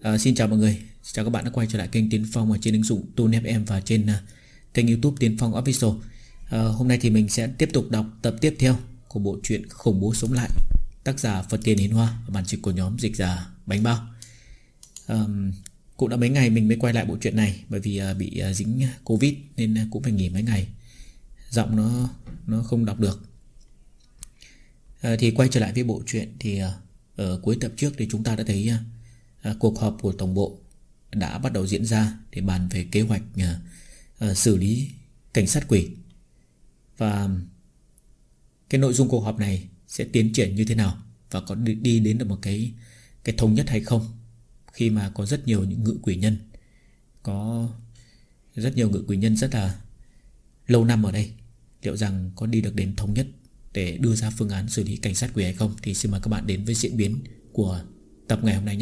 Xin chào mọi người, xin chào các bạn đã quay trở lại kênh Tiến Phong ở trên ứng dụng Tune FM và trên kênh YouTube Tiến Phong Official. Hôm nay thì mình sẽ tiếp tục đọc tập tiếp theo của bộ truyện Khủng Bố Sống Lại, tác giả Phật Tiền Hiến Hoa, bản dịch của nhóm dịch giả Bánh Bao. Cũng đã mấy ngày mình mới quay lại bộ truyện này, bởi vì bị dính Covid nên cũng phải nghỉ mấy ngày, giọng nó không đọc được. Thì quay trở lại với bộ truyện thì ở cuối tập trước thì chúng ta đã thấy cuộc họp của tổng bộ đã bắt đầu diễn ra để bàn về kế hoạch xử lý cảnh sát quỷ. Và cái nội dung cuộc họp này sẽ tiến triển như thế nào, và có đi đến được một cái thống nhất hay không, khi mà có rất nhiều những ngự quỷ nhân, có rất nhiều ngự quỷ nhân rất là lâu năm ở đây. Liệu rằng có đi được đến thống nhất để đưa ra phương án xử lý cảnh sát quỷ hay không, thì xin mời các bạn đến với diễn biến của tập ngày hôm nay nhé.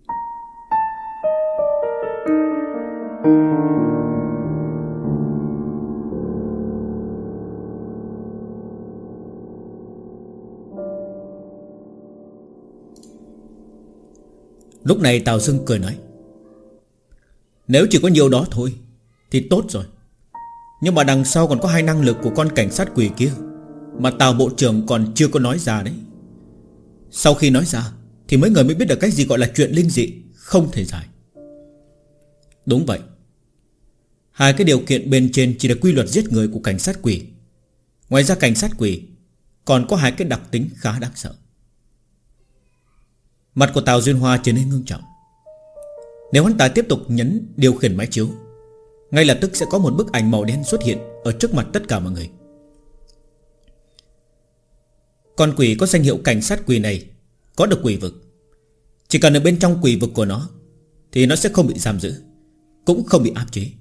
Lúc này Tào Sưng cười nói: nếu chỉ có nhiều đó thôi thì tốt rồi, nhưng mà đằng sau còn có hai năng lực của con cảnh sát quỷ kia mà Tào bộ trưởng còn chưa có nói ra đấy. Sau khi nói ra thì mấy người mới biết được cái gì gọi là chuyện linh dị không thể giải. Đúng vậy, hai cái điều kiện bên trên chỉ là quy luật giết người của cảnh sát quỷ. Ngoài ra cảnh sát quỷ còn có hai cái đặc tính khá đáng sợ. Mặt của Tào Duyên Hoa trở nên ngưng trọng. Nếu hắn ta tiếp tục nhấn điều khiển máy chiếu, ngay lập tức sẽ có một bức ảnh màu đen xuất hiện ở trước mặt tất cả mọi người. Con quỷ có danh hiệu cảnh sát quỷ này có được quỷ vực. Chỉ cần ở bên trong quỷ vực của nó thì nó sẽ không bị giam giữ, cũng không bị áp chế.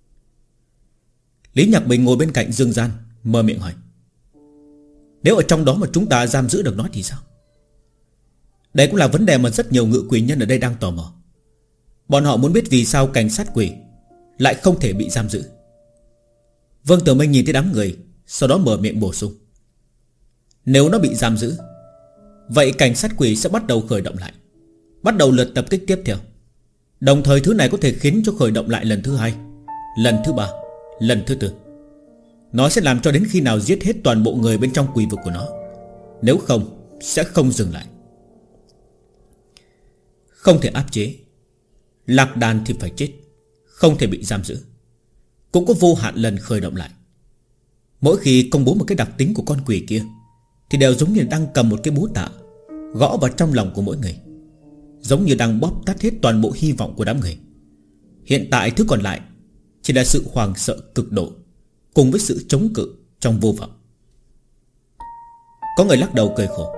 Lý Nhạc Bình ngồi bên cạnh Dương Gian mở miệng hỏi: nếu ở trong đó mà chúng ta giam giữ được nó thì sao? Đây cũng là vấn đề mà rất nhiều ngự quỷ nhân ở đây đang tò mò. Bọn họ muốn biết vì sao cảnh sát quỷ lại không thể bị giam giữ. Vương Tử Minh nhìn thấy đám người, sau đó mở miệng bổ sung: nếu nó bị giam giữ, vậy cảnh sát quỷ sẽ bắt đầu khởi động lại, bắt đầu lượt tập kích tiếp theo. Đồng thời thứ này có thể khiến cho khởi động lại lần thứ hai, lần thứ ba, lần thứ tư. Nó sẽ làm cho đến khi nào giết hết toàn bộ người bên trong quỷ vực của nó. Nếu không sẽ không dừng lại. Không thể áp chế. Lạc đàn thì phải chết, không thể bị giam giữ. Cũng có vô hạn lần khởi động lại. Mỗi khi công bố một cái đặc tính của con quỷ kia thì đều giống như đang cầm một cái búa tạ gõ vào trong lòng của mỗi người, giống như đang bóp tắt hết toàn bộ hy vọng của đám người. Hiện tại thứ còn lại chỉ là sự hoảng sợ cực độ cùng với sự chống cự trong vô vọng. Có người lắc đầu cười khổ: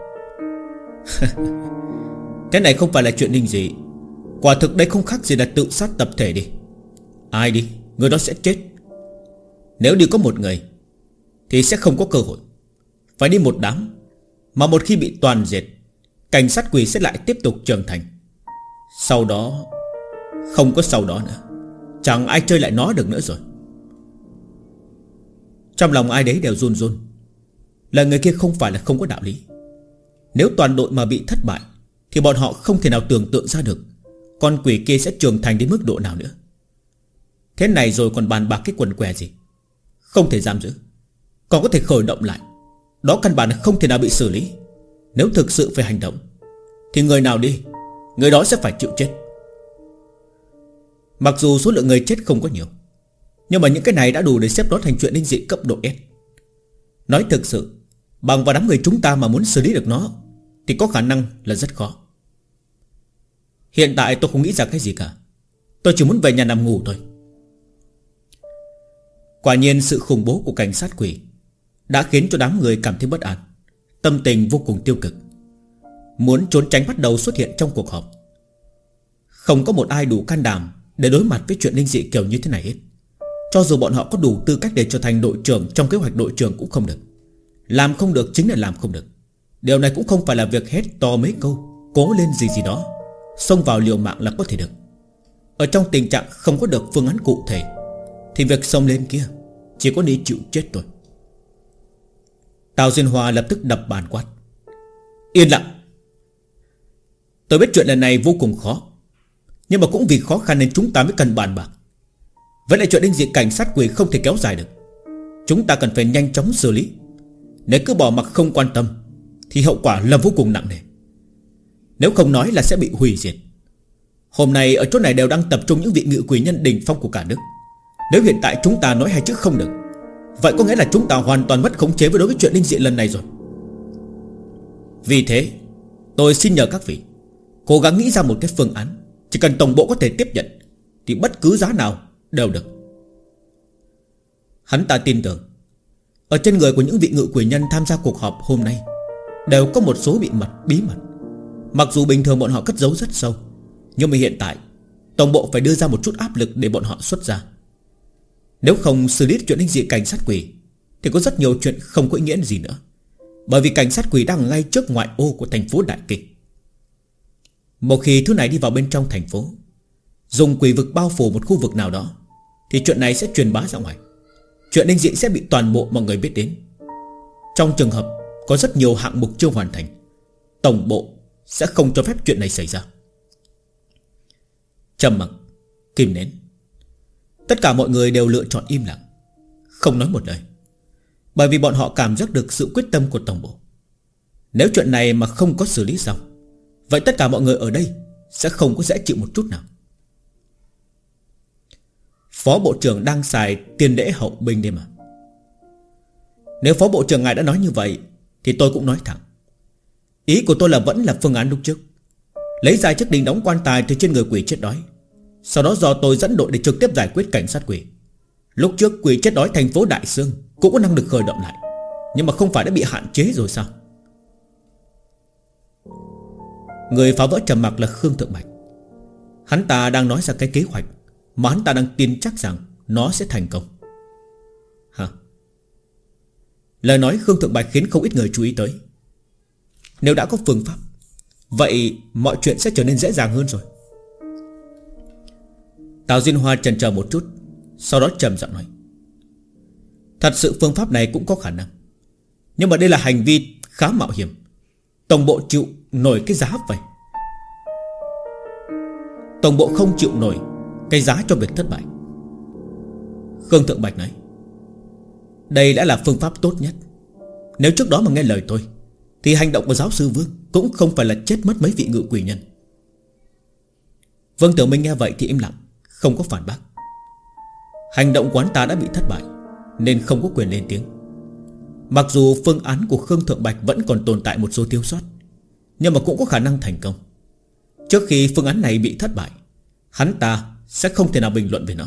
cái này không phải là chuyện linh dị. Quả thực đây không khác gì là tự sát tập thể đi. Ai đi, người đó sẽ chết. Nếu đi có một người thì sẽ không có cơ hội. Phải đi một đám. Mà một khi bị toàn diệt, cảnh sát quỷ sẽ lại tiếp tục trưởng thành. Sau đó không có sau đó nữa. Chẳng ai chơi lại nó được nữa rồi. Trong lòng ai đấy đều run run. Là người kia không phải là không có đạo lý. Nếu toàn đội mà bị thất bại thì bọn họ không thể nào tưởng tượng ra được con quỷ kia sẽ trưởng thành đến mức độ nào nữa. Thế này rồi còn bàn bạc cái quần què gì. Không thể giam giữ, còn có thể khởi động lại. Đó căn bản là không thể nào bị xử lý. Nếu thực sự phải hành động thì người nào đi, người đó sẽ phải chịu chết. Mặc dù số lượng người chết không có nhiều, nhưng mà những cái này đã đủ để xếp nó thành chuyện linh dị cấp độ S. Nói thực sự, bằng vào đám người chúng ta mà muốn xử lý được nó thì có khả năng là rất khó. Hiện tại tôi không nghĩ ra cái gì cả. Tôi chỉ muốn về nhà nằm ngủ thôi. Quả nhiên sự khủng bố của cảnh sát quỷ đã khiến cho đám người cảm thấy bất an, tâm tình vô cùng tiêu cực. Muốn trốn tránh bắt đầu xuất hiện trong cuộc họp. Không có một ai đủ can đảm để đối mặt với chuyện linh dị kiểu như thế này hết. Cho dù bọn họ có đủ tư cách để trở thành đội trưởng trong kế hoạch đội trưởng cũng không được. Làm không được chính là làm không được. Điều này cũng không phải là việc hét to mấy câu cố lên gì gì đó, xông vào liều mạng là có thể được. Ở trong tình trạng không có được phương án cụ thể thì việc xông lên kia chỉ có đi chịu chết thôi. Tào Duyên Hoa lập tức đập bàn quát: yên lặng. Tôi biết chuyện lần này vô cùng khó, Nhưng mà cũng vì khó khăn nên chúng ta mới cần bàn bạc. Với lại chuyện đinh dị cảnh sát quỷ không thể kéo dài được. Chúng ta cần phải nhanh chóng xử lý. Nếu cứ bỏ mặc không quan tâm thì hậu quả là vô cùng nặng nề. Nếu không nói là sẽ bị hủy diệt. Hôm nay ở chỗ này đều đang tập trung những vị ngự quỷ nhân đỉnh phong của cả nước. Nếu hiện tại chúng ta nói hai chữ không được, vậy có nghĩa là chúng ta hoàn toàn mất khống chế với đối với chuyện linh dị lần này rồi. Vì thế tôi xin nhờ các vị cố gắng nghĩ ra một cái phương án. Chỉ cần tổng bộ có thể tiếp nhận thì bất cứ giá nào đều được. Hắn ta tin tưởng ở trên người của những vị ngự quỷ nhân tham gia cuộc họp hôm nay đều có một số bí mật. Mặc dù bình thường bọn họ cất giấu rất sâu, nhưng mà hiện tại tổng bộ phải đưa ra một chút áp lực để bọn họ xuất ra. Nếu không xử lý chuyện linh dị cảnh sát quỷ thì có rất nhiều chuyện không có ý nghĩa gì nữa. Bởi vì cảnh sát quỷ đang ngay trước ngoại ô của thành phố Đại Kinh. Một khi thứ này đi vào bên trong thành phố, dùng quỷ vực bao phủ một khu vực nào đó, thì chuyện này sẽ truyền bá ra ngoài. Chuyện linh dị sẽ bị toàn bộ mọi người biết đến. Trong trường hợp có rất nhiều hạng mục chưa hoàn thành, tổng bộ sẽ không cho phép chuyện này xảy ra. Trầm mặc, kìm nén. Tất cả mọi người đều lựa chọn im lặng, không nói một lời. Bởi vì bọn họ cảm giác được sự quyết tâm của tổng bộ. Nếu chuyện này mà không có xử lý xong, vậy tất cả mọi người ở đây sẽ không có dễ chịu một chút nào. Phó bộ trưởng đang xài tiền lễ hậu binh đây mà. Nếu phó bộ trưởng ngài đã nói như vậy thì tôi cũng nói thẳng. Ý của tôi là vẫn là phương án lúc trước, lấy ra chiếc đinh đóng quan tài từ trên người quỷ chết đói. Sau đó do tôi dẫn đội để trực tiếp giải quyết cảnh sát quỷ. Lúc trước quỷ chết đói thành phố Đại Sương cũng có năng lực khởi động lại, nhưng mà không phải đã bị hạn chế rồi sao? Người phá vỡ trầm mặc là Khương Thượng Bạch. Hắn ta đang nói ra cái kế hoạch mà hắn ta đang tin chắc rằng nó sẽ thành công. Hả? Lời nói Khương Thượng Bạch khiến không ít người chú ý tới. Nếu đã có phương pháp, vậy mọi chuyện sẽ trở nên dễ dàng hơn rồi. Tào Diên Hoa chần chờ một chút, sau đó trầm giọng nói: thật sự phương pháp này cũng có khả năng, nhưng mà đây là hành vi khá mạo hiểm. Tổng bộ chịu nổi cái giá vậy? Tổng bộ không chịu nổi cái giá cho việc thất bại. Khương Thượng Bạch nói: đây đã là phương pháp tốt nhất. Nếu trước đó mà nghe lời tôi thì hành động của giáo sư Vương cũng không phải là chết mất mấy vị ngự quỷ nhân. Vương Tiểu Minh nghe vậy thì im lặng, không có phản bác. Hành động của hắn ta đã bị thất bại nên không có quyền lên tiếng. Mặc dù phương án của Khương Thượng Bạch vẫn còn tồn tại một số thiếu sót, nhưng mà cũng có khả năng thành công. Trước khi phương án này bị thất bại, hắn ta sẽ không thể nào bình luận về nó.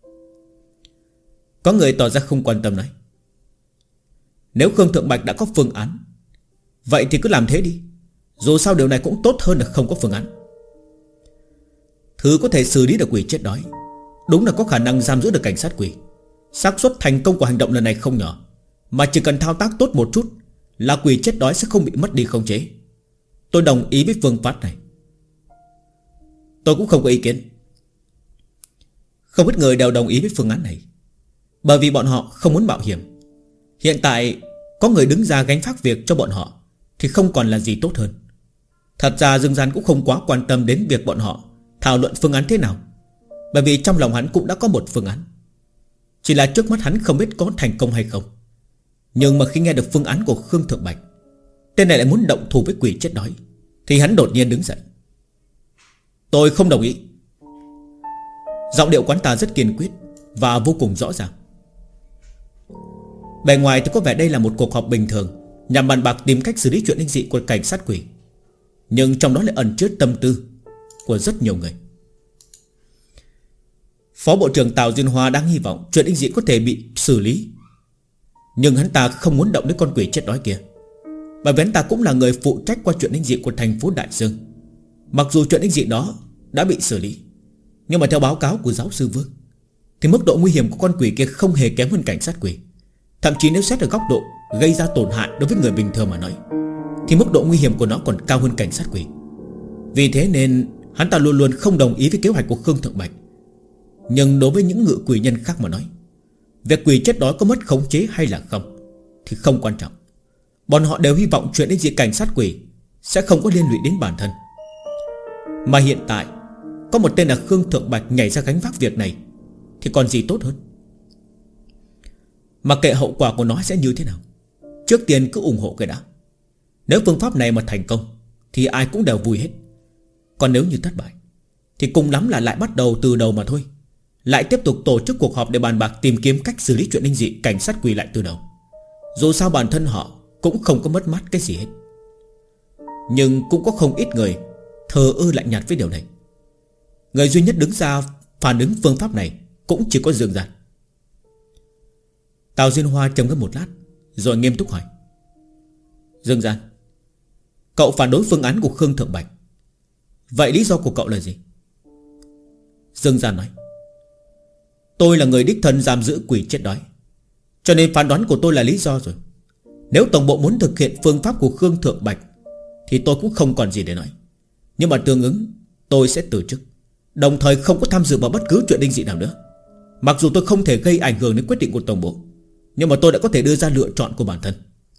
Có người tỏ ra không quan tâm nói: nếu Khương Thượng Bạch đã có phương án, vậy thì cứ làm thế đi. Dù sao điều này cũng tốt hơn là không có phương án. Thứ có thể xử lý được quỷ chết đói đúng là có khả năng giam giữ được cảnh sát quỷ. xác suất thành công của hành động lần này không nhỏ, mà chỉ cần thao tác tốt một chút là quỷ chết đói sẽ không bị mất đi khống chế. Tôi đồng ý với phương pháp này. Tôi cũng không có ý kiến. Không ít người đều đồng ý với phương án này, bởi vì bọn họ không muốn mạo hiểm. Hiện tại có người đứng ra gánh vác việc cho bọn họ thì không còn là gì tốt hơn. Thật ra Dương Gian cũng không quá quan tâm đến việc bọn họ thảo luận phương án thế nào, bởi vì trong lòng hắn cũng đã có một phương án. Chỉ là trước mắt hắn không biết có thành công hay không. Nhưng mà khi nghe được phương án của Khương Thượng Bạch, tên này lại muốn động thủ với quỷ chết đói, thì hắn đột nhiên đứng dậy. Tôi không đồng ý. Giọng điệu quán ta rất kiên quyết và vô cùng rõ ràng. Bề ngoài thì có vẻ đây là một cuộc họp bình thường nhằm bàn bạc tìm cách xử lý chuyện linh dị của cảnh sát quỷ, nhưng trong đó lại ẩn chứa tâm tư của rất nhiều người. Phó Bộ trưởng Tào Duyên Hoa đang hy vọng chuyện linh dị có thể bị xử lý, nhưng hắn ta không muốn động đến con quỷ chết đói kia, bởi vì hắn ta cũng là người phụ trách qua chuyện linh dị của thành phố Đại Dương. Mặc dù chuyện linh dị đó đã bị xử lý, nhưng mà theo báo cáo của giáo sư Vương thì mức độ nguy hiểm của con quỷ kia không hề kém hơn cảnh sát quỷ. Thậm chí nếu xét ở góc độ gây ra tổn hại đối với người bình thường mà nói, thì mức độ nguy hiểm của nó còn cao hơn cảnh sát quỷ. Vì thế nên hắn ta luôn luôn không đồng ý với kế hoạch của Khương Thượng Bạch. Nhưng đối với những ngự quỷ nhân khác mà nói, việc quỷ chết đói có mất khống chế hay là không thì không quan trọng. Bọn họ đều hy vọng chuyện đến gì cảnh sát quỷ sẽ không có liên lụy đến bản thân. Mà hiện tại có một tên là Khương Thượng Bạch nhảy ra gánh vác việc này thì còn gì tốt hơn. Mặc kệ hậu quả của nó sẽ như thế nào, trước tiên cứ ủng hộ cái đã. Nếu phương pháp này mà thành công thì ai cũng đều vui hết. Còn nếu như thất bại thì cùng lắm là lại bắt đầu từ đầu mà thôi. Lại tiếp tục tổ chức cuộc họp để bàn bạc tìm kiếm cách xử lý chuyện linh dị cảnh sát quỷ lại từ đầu. Dù sao bản thân họ cũng không có mất mát cái gì hết. Nhưng cũng có không ít người thờ ơ lạnh nhạt với điều này. Người duy nhất đứng ra phản ứng phương pháp này cũng chỉ có Dương Gian. Tào Diên Hoa trầm ngâm một lát rồi nghiêm túc hỏi: Dương Gian, cậu phản đối phương án của Khương Thượng Bạch, vậy lý do của cậu là gì? Dương Gian nói: tôi là người đích thân giam giữ quỷ chết đói, cho nên phán đoán của tôi là lý do rồi. Nếu tổng bộ muốn thực hiện phương pháp của Khương Thượng Bạch thì tôi cũng không còn gì để nói. Nhưng mà tương ứng tôi sẽ từ chức, đồng thời không có tham dự vào bất cứ chuyện linh dị nào nữa. Mặc dù tôi không thể gây ảnh hưởng đến quyết định của tổng bộ, nhưng mà tôi đã có thể đưa ra lựa chọn của bản thân.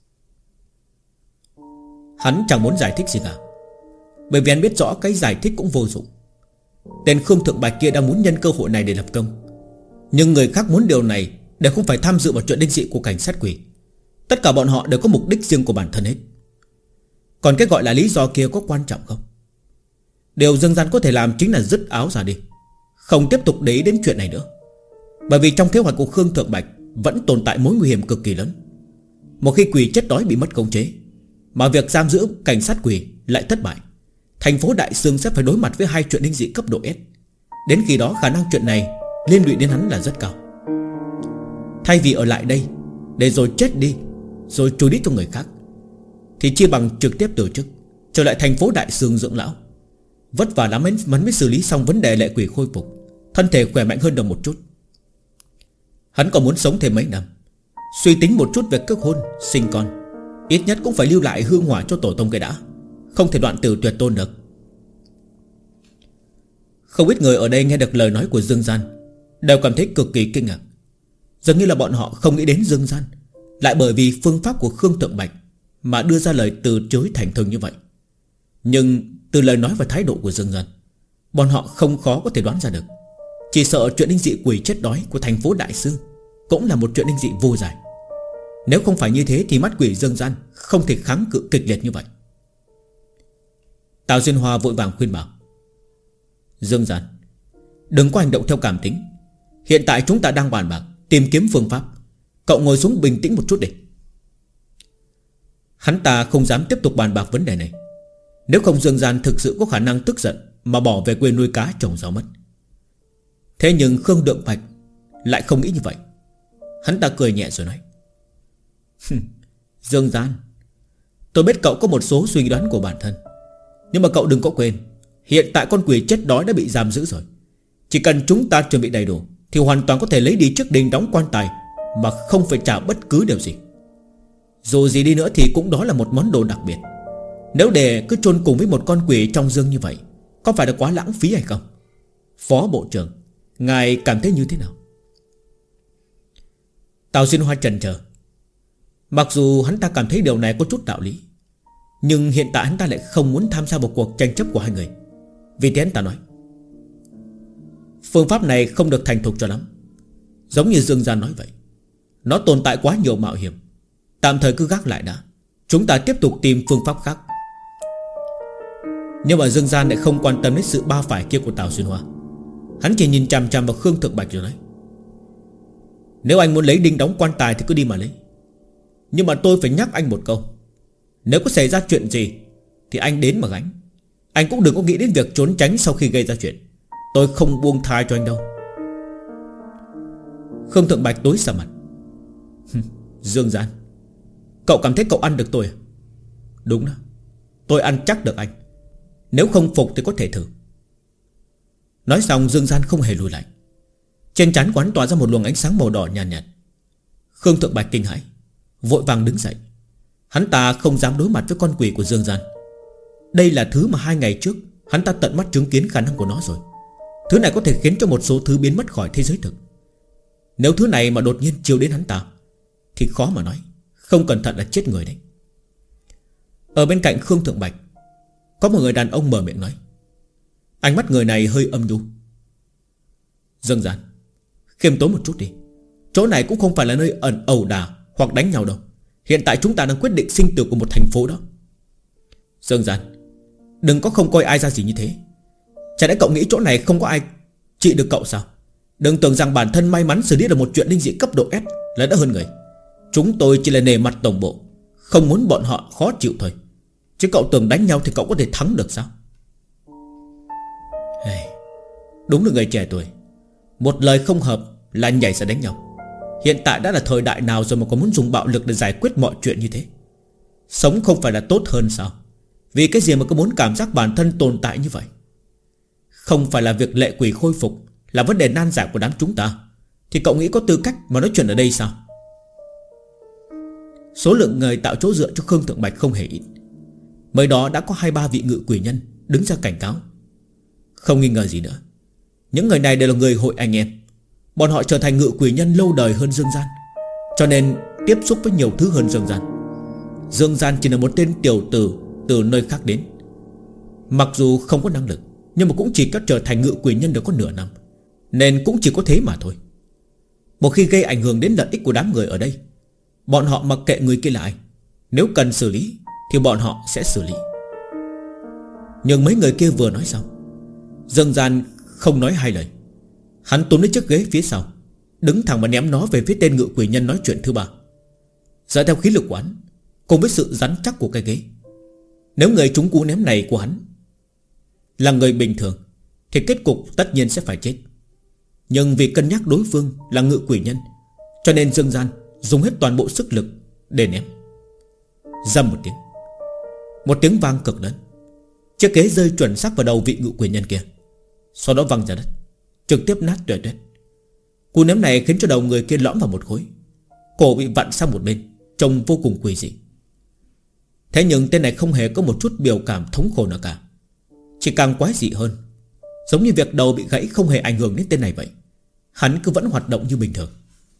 Hắn chẳng muốn giải thích gì cả, bởi vì hắn biết rõ cái giải thích cũng vô dụng. Tên Khương Thượng Bạch kia đang muốn nhân cơ hội này để lập công, nhưng người khác muốn điều này để không phải tham dự vào chuyện linh dị của cảnh sát quỷ. Tất cả bọn họ đều có mục đích riêng của bản thân hết. Còn cái gọi là lý do kia có quan trọng không? Điều Dương Gian có thể làm chính là dứt áo ra đi, không tiếp tục để ý đến chuyện này nữa. Bởi vì trong kế hoạch của Khương Thượng Bạch vẫn tồn tại mối nguy hiểm cực kỳ lớn. Một khi quỷ chết đói bị mất khống chế, mà việc giam giữ cảnh sát quỷ lại thất bại, thành phố Đại Sương sẽ phải đối mặt với 2 chuyện linh dị cấp độ S. Đến khi đó khả năng chuyện này liên lụy đến hắn là rất cao. Thay vì ở lại đây để rồi chết đi rồi trùi đít cho người khác, thì chia bằng trực tiếp từ chức, trở lại thành phố Đại Sương dưỡng lão. Vất vả lắm mới xử lý xong vấn đề lệ quỷ khôi phục, thân thể khỏe mạnh hơn được một chút. Hắn còn muốn sống thêm mấy năm, suy tính một chút về kết hôn, sinh con, ít nhất cũng phải lưu lại hương hỏa cho tổ tông cái đã, không thể đoạn tử tuyệt tôn được. Không ít người ở đây nghe được lời nói của Dương Gian đều cảm thấy cực kỳ kinh ngạc. Dường như là bọn họ không nghĩ đến Dương Gian lại bởi vì phương pháp của Khương Thượng Bạch mà đưa ra lời từ chối thành thực như vậy. Nhưng từ lời nói và thái độ của Dương Gian, bọn họ không khó có thể đoán ra được. Chỉ sợ chuyện linh dị quỷ chết đói của thành phố Đại Sương cũng là một chuyện linh dị vô giải. Nếu không phải như thế thì mắt quỷ Dương Gian không thể kháng cự kịch liệt như vậy. Tào Diên Hoa vội vàng khuyên bảo: Dương Gian, đừng có hành động theo cảm tính. Hiện tại chúng ta đang bàn bạc tìm kiếm phương pháp, cậu ngồi xuống bình tĩnh một chút đi. Hắn ta không dám tiếp tục bàn bạc vấn đề này. Nếu không Dương Gian thực sự có khả năng tức giận mà bỏ về quê nuôi cá trồng rau mất. Thế nhưng Khương Thượng Bạch lại không nghĩ như vậy. Hắn ta cười nhẹ rồi nói: Dương Gian, tôi biết cậu có một số suy đoán của bản thân, nhưng mà cậu đừng có quên, hiện tại con quỷ chết đói đã bị giam giữ rồi. Chỉ cần chúng ta chuẩn bị đầy đủ thì hoàn toàn có thể lấy đi chiếc đình đóng quan tài mà không phải trả bất cứ điều gì. Dù gì đi nữa thì cũng đó là một món đồ đặc biệt. Nếu để cứ chôn cùng với một con quỷ trong dương như vậy, có phải là quá lãng phí hay không? Phó Bộ trưởng, ngài cảm thấy như thế nào? Tào Diên Hoa chần chờ. Mặc dù hắn ta cảm thấy điều này có chút đạo lý, nhưng hiện tại hắn ta lại không muốn tham gia vào cuộc tranh chấp của hai người. Vì thế hắn ta nói: phương pháp này không được thành thục cho lắm. Giống như Dương Gian nói vậy, nó tồn tại quá nhiều mạo hiểm. Tạm thời cứ gác lại đã, chúng ta tiếp tục tìm phương pháp khác. Nhưng mà Dương Gian lại không quan tâm đến sự ba phải kia của Tào Diên Hoa. Hắn chỉ nhìn chằm chằm vào Khương Thượng Bạch rồi nói: nếu anh muốn lấy đinh đóng quan tài thì cứ đi mà lấy. Nhưng mà tôi phải nhắc anh một câu, nếu có xảy ra chuyện gì thì anh đến mà gánh. Anh cũng đừng có nghĩ đến việc trốn tránh sau khi gây ra chuyện. Tôi không buông tha cho anh đâu. Khương Thượng Bạch tối sầm mặt. Dương Gian, cậu cảm thấy cậu ăn được tôi à? Đúng đó, tôi ăn chắc được anh. Nếu không phục thì có thể thử. Nói xong Dương Gian không hề lùi lại. Trên trán quán tỏa ra một luồng ánh sáng màu đỏ nhàn nhạt. Khương Thượng Bạch kinh hãi, vội vàng đứng dậy. Hắn ta không dám đối mặt với con quỷ của Dương Gian. Đây là thứ mà 2 ngày trước hắn ta tận mắt chứng kiến khả năng của nó rồi. Thứ này có thể khiến cho một số thứ biến mất khỏi thế giới thực. Nếu thứ này mà đột nhiên chiếu đến hắn ta thì khó mà nói, không cẩn thận là chết người đấy. Ở bên cạnh Khương Thượng Bạch có một người đàn ông mở miệng nói: Ánh mắt người này hơi âm nhu. Dương Gian, khiêm tốn một chút đi. Chỗ này cũng không phải là nơi ẩu đả hoặc đánh nhau đâu. Hiện tại chúng ta đang quyết định sinh tử của một thành phố đó. Dương Gian, đừng có không coi ai ra gì như thế. Chả lẽ cậu nghĩ chỗ này không có ai trị được cậu sao? Đừng tưởng rằng bản thân may mắn xử lý được một chuyện linh dị cấp độ S là đã hơn người. Chúng tôi chỉ là nề mặt tổng bộ, không muốn bọn họ khó chịu thôi. Chứ cậu tưởng đánh nhau thì cậu có thể thắng được sao? Đúng là người trẻ tuổi, một lời không hợp là nhảy ra đánh nhau. Hiện tại đã là thời đại nào rồi mà còn muốn dùng bạo lực để giải quyết mọi chuyện như thế? Sống không phải là tốt hơn sao? Vì cái gì mà cứ muốn cảm giác bản thân tồn tại như vậy? Không phải là việc lệ quỷ khôi phục là vấn đề nan giải của đám chúng ta, thì cậu nghĩ có tư cách mà nói chuyện ở đây sao? Số lượng người tạo chỗ dựa cho Khương Thượng Bạch không hề ít. Mới đó đã có 2-3 vị ngự quỷ nhân đứng ra cảnh cáo. Không nghi ngờ gì nữa, những người này đều là người hội anh em. Bọn họ trở thành ngự quỷ nhân lâu đời hơn Dương Gian, cho nên tiếp xúc với nhiều thứ hơn Dương Gian. Dương Gian chỉ là một tên tiểu tử từ nơi khác đến. Mặc dù không có năng lực, nhưng mà cũng chỉ có trở thành ngự quỷ nhân được có nửa năm, nên cũng chỉ có thế mà thôi. Một khi gây ảnh hưởng đến lợi ích của đám người ở đây, bọn họ mặc kệ người kia là ai, nếu cần xử lý thì bọn họ sẽ xử lý. Nhưng mấy người kia vừa nói xong, Dương Gian không nói hai lời. Hắn túm lấy chiếc ghế phía sau, đứng thẳng và ném nó về phía tên ngự quỷ nhân nói chuyện thứ ba. Dựa theo khí lực của hắn cùng với sự rắn chắc của cái ghế, nếu người trúng cú ném này của hắn là người bình thường thì kết cục tất nhiên sẽ phải chết. Nhưng vì cân nhắc đối phương là ngự quỷ nhân, cho nên Dương Gian dùng hết toàn bộ sức lực để ném. Rầm một tiếng, một tiếng vang cực lớn. Chiếc ghế rơi chuẩn xác vào đầu vị ngự quỷ nhân kia, sau đó văng ra đất, trực tiếp nát tuệ tuét. Cú ném này khiến cho đầu người kia lõm vào một khối, cổ bị vặn sang một bên, trông vô cùng quỷ dị. Thế nhưng tên này không hề có một chút biểu cảm thống khổ nào cả, chỉ càng quái dị hơn. Giống như việc đầu bị gãy không hề ảnh hưởng đến tên này vậy. Hắn cứ vẫn hoạt động như bình thường.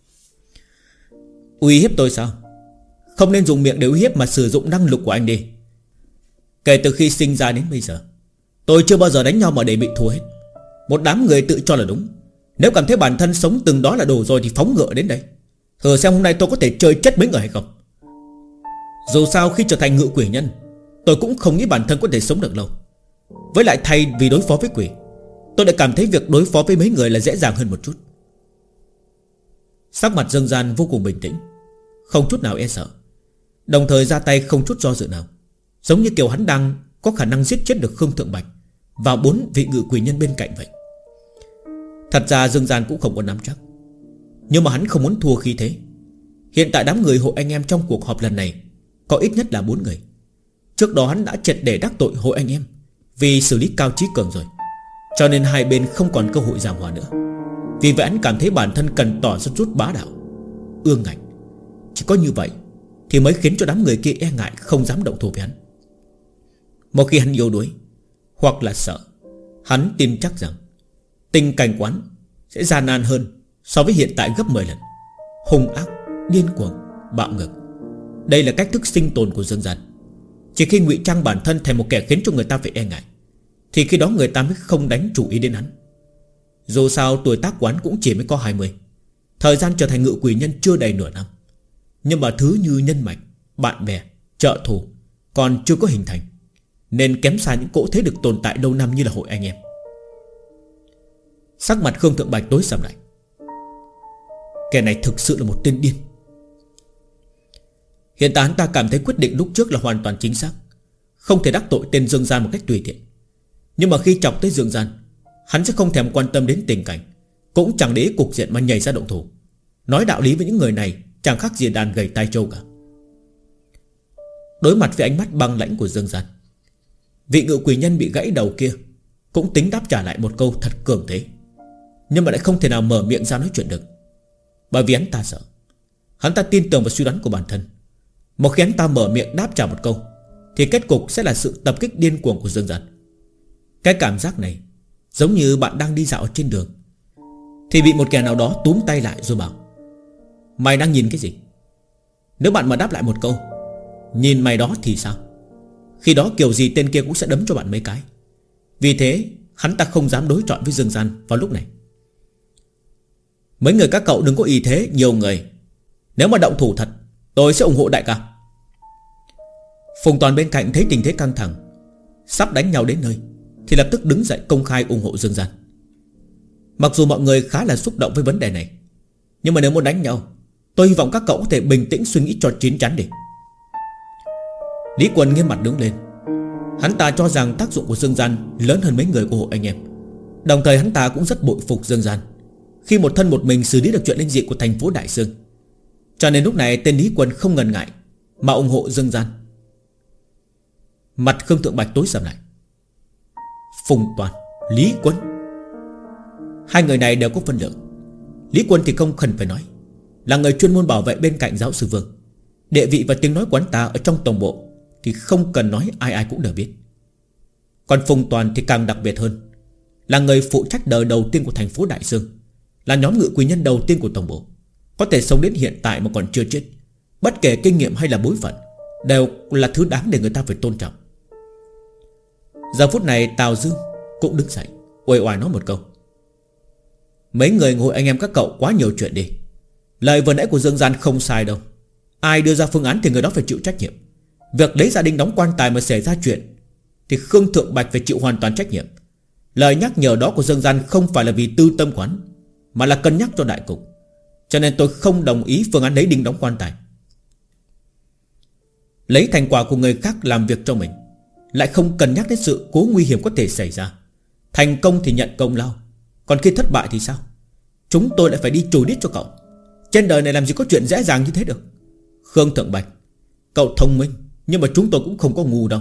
Uy hiếp tôi sao? Không nên dùng miệng để uy hiếp mà sử dụng năng lực của anh đi. Kể từ khi sinh ra đến bây giờ, tôi chưa bao giờ đánh nhau mà để bị thua hết. Một đám người tự cho là đúng. Nếu cảm thấy bản thân sống từng đó là đủ rồi thì phóng ngựa đến đây, thử xem hôm nay tôi có thể chơi chết mấy người hay không. Dù sao khi trở thành ngự quỷ nhân, tôi cũng không nghĩ bản thân có thể sống được lâu. Với lại thay vì đối phó với quỷ, tôi đã cảm thấy việc đối phó với mấy người là dễ dàng hơn một chút. Sắc mặt Dương Gian vô cùng bình tĩnh, không chút nào e sợ, đồng thời ra tay không chút do dự nào, giống như kiểu hắn đang có khả năng giết chết được Khương Thượng Bạch và 4 vị ngự quỷ nhân bên cạnh vậy. Thật ra Dương Gian cũng không có nắm chắc, nhưng mà hắn không muốn thua khi thế. Hiện tại đám người hội anh em trong cuộc họp lần này có ít nhất là 4 người. Trước đó hắn đã triệt để đắc tội hội anh em vì xử lý Cao Chí Cường rồi, cho nên hai bên không còn cơ hội giảng hòa nữa. Vì vậy hắn cảm thấy bản thân cần tỏ ra chút bá đạo, ương ngạnh. Chỉ có như vậy thì mới khiến cho đám người kia e ngại, không dám động thủ với hắn. Một khi hắn yếu đuối hoặc là sợ, hắn tin chắc rằng tình cảnh quán sẽ gian nan hơn so với hiện tại gấp 10 lần. Hung ác, điên cuồng, bạo ngược. Đây là cách thức sinh tồn của Dương Gian. Chỉ khi ngụy trang bản thân thành một kẻ khiến cho người ta phải e ngại, thì khi đó người ta mới không đánh chủ ý đến hắn. Dù sao tuổi tác của hắn cũng chỉ mới có 20, thời gian trở thành ngự quỷ nhân chưa đầy nửa năm. Nhưng mà thứ như nhân mạch, bạn bè, trợ thủ còn chưa có hình thành, nên kém xa những cỗ thế lực tồn tại lâu năm như là hội anh em. Sắc mặt Khương Thượng Bạch tối sầm lại. Kẻ này thực sự là một tên điên. Hiện tại hắn ta cảm thấy quyết định lúc trước là hoàn toàn chính xác, không thể đắc tội tên Dương Gian một cách tùy tiện. Nhưng mà khi chọc tới Dương Gian, hắn sẽ không thèm quan tâm đến tình cảnh, cũng chẳng để ý cục diện mà nhảy ra động thủ. Nói đạo lý với những người này chẳng khác gì đàn gầy tai trâu cả. Đối mặt với ánh mắt băng lãnh của Dương Gian, vị ngự quỷ nhân bị gãy đầu kia cũng tính đáp trả lại một câu thật cường thế, nhưng mà lại không thể nào mở miệng ra nói chuyện được. Bởi vì hắn ta sợ, hắn ta tin tưởng vào suy đoán của bản thân. Một khi hắn ta mở miệng đáp trả một câu, thì kết cục sẽ là sự tập kích điên cuồng của Dương Gian. Cái cảm giác này giống như bạn đang đi dạo ở trên đường, thì bị một kẻ nào đó túm tay lại rồi bảo: mày đang nhìn cái gì? Nếu bạn mà đáp lại một câu nhìn mày đó thì sao? Khi đó kiểu gì tên kia cũng sẽ đấm cho bạn mấy cái. Vì thế hắn ta không dám đối chọi với Dương Gian vào lúc này. Mấy người các cậu đừng có ý thế nhiều người. Nếu mà động thủ thật, tôi sẽ ủng hộ đại ca. Phùng Toàn bên cạnh thấy tình thế căng thẳng, sắp đánh nhau đến nơi, thì lập tức đứng dậy công khai ủng hộ Dương Gian. Mặc dù mọi người khá là xúc động với vấn đề này, nhưng mà nếu muốn đánh nhau, tôi hy vọng các cậu có thể bình tĩnh suy nghĩ cho chín chắn đi. Lý Quân nghiêm mặt đứng lên. Hắn ta cho rằng tác dụng của Dương Gian lớn hơn mấy người của hội anh em. Đồng thời hắn ta cũng rất bội phục Dương Gian khi một thân một mình xử lý được chuyện linh dị của thành phố Đại Sương. Cho nên lúc này tên Lý Quân không ngần ngại mà ủng hộ Dương Gian. Mặt Khương Thượng Bạch tối sầm lại. Phùng Toàn, Lý Quân, hai người này đều có phân lượng. Lý Quân thì không cần phải nói, là người chuyên môn bảo vệ bên cạnh giáo sư Vương. Địa vị và tiếng nói của hắn ta ở trong tổng bộ thì không cần nói, ai ai cũng đều biết. Còn Phùng Toàn thì càng đặc biệt hơn, là người phụ trách đời đầu tiên của thành phố Đại Sương, là nhóm ngự quý nhân đầu tiên của tổng bộ, có thể sống đến hiện tại mà còn chưa chết. Bất kể kinh nghiệm hay là bối phận đều là thứ đáng để người ta phải tôn trọng. Giờ phút này Tào Dương cũng đứng dậy, uể oải nói một câu: mấy người ngồi anh em các cậu quá nhiều chuyện đi. Lời vừa nãy của Dương Gian không sai đâu. Ai đưa ra phương án thì người đó phải chịu trách nhiệm. Việc lấy gia đình đóng quan tài mà xảy ra chuyện thì Khương Thượng Bạch phải chịu hoàn toàn trách nhiệm. Lời nhắc nhở đó của Dương Gian không phải là vì tư tâm quán, mà là cân nhắc cho đại cục. Cho nên tôi không đồng ý phương án lấy đinh đóng quan tài. Lấy thành quả của người khác làm việc cho mình, lại không cần nhắc đến sự cố nguy hiểm có thể xảy ra. Thành công thì nhận công lao, còn khi thất bại thì sao? Chúng tôi lại phải đi chùi đít cho cậu. Trên đời này làm gì có chuyện dễ dàng như thế được. Khương Thượng Bạch, cậu thông minh, nhưng mà chúng tôi cũng không có ngu đâu.